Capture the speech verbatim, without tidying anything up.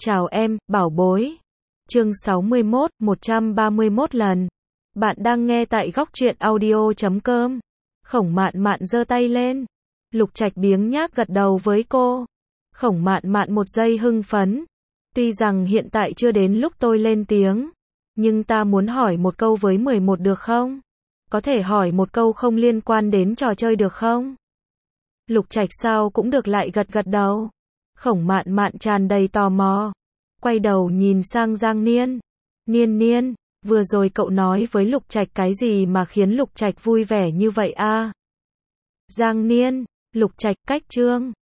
Chào em, bảo bối. Chương sáu mươi mốt, một trăm ba mươi mốt lần. Bạn đang nghe tại góc truyện audio chấm com. Khổng Mạn Mạn giơ tay lên. Lục Trạch biếng nhác gật đầu với cô. Khổng Mạn Mạn một giây hưng phấn. Tuy rằng hiện tại chưa đến lúc tôi lên tiếng, nhưng ta muốn hỏi một câu với mười một được không? Có thể hỏi một câu không liên quan đến trò chơi được không? Lục Trạch sao cũng được lại gật gật đầu. Khổng Mạn Mạn tràn đầy tò mò. Quay đầu nhìn sang Giang Niên. Niên Niên, vừa rồi cậu nói với Lục Trạch cái gì mà khiến Lục Trạch vui vẻ như vậy a? Giang Niên, Lục Trạch cách chương.